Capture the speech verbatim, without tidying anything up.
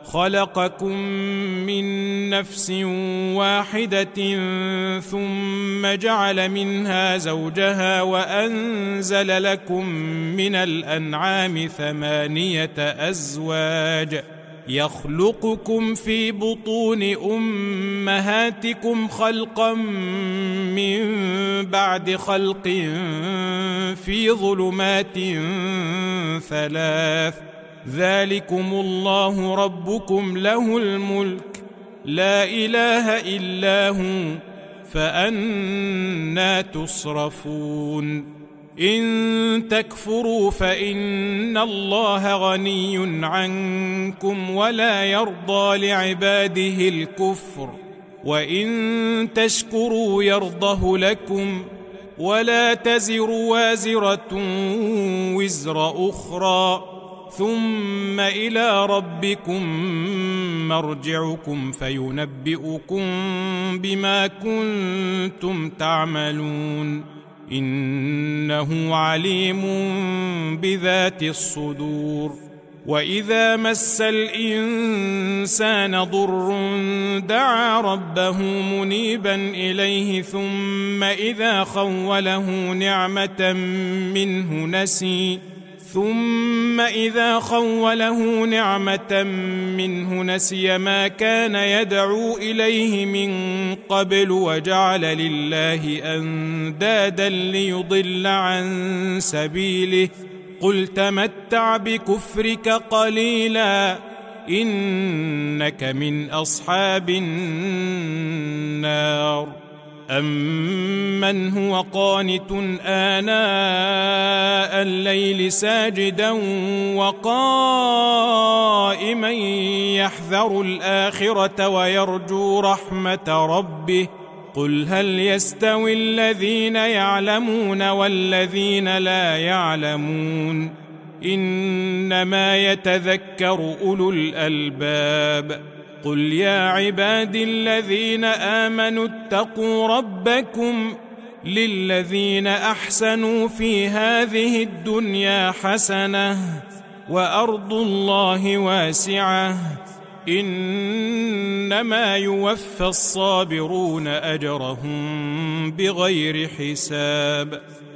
خلقكم من نفس واحدة ثم جعل منها زوجها وأنزل لكم من الأنعام ثمانية أزواج يخلقكم في بطون أمهاتكم خلقا من بعد خلق في ظلمات ثلاث ذلكم الله ربكم له الملك لا إله إلا هو فأنى تصرفون إن تكفروا فإن الله غني عنكم ولا يرضى لعباده الكفر وإن تشكروا يرضه لكم ولا تزر وازرة وزر أخرى ثم إلى ربكم مرجعكم فينبئكم بما كنتم تعملون إنه عليم بذات الصدور وإذا مس الإنسان ضر دعا ربه منيبا إليه ثم إذا خوله نعمة منه نسي ثم إذا خوله نعمة منه نسي ما كان يدعو إليه من قبل وجعل لله أندادا ليضل عن سبيله قل تمتع بكفرك قليلا إنك من أصحاب النار أمن هو قانت آناء الليل ساجدا وقائما يحذر الآخرة ويرجو رحمة ربه قل هل يستوي الذين يعلمون والذين لا يعلمون إنما يتذكر أولو الألباب قل يا عبادي الذين آمنوا اتقوا ربكم للذين أحسنوا في هذه الدنيا حسنة وأرض الله واسعة إنما يوفى الصابرون أجرهم بغير حساب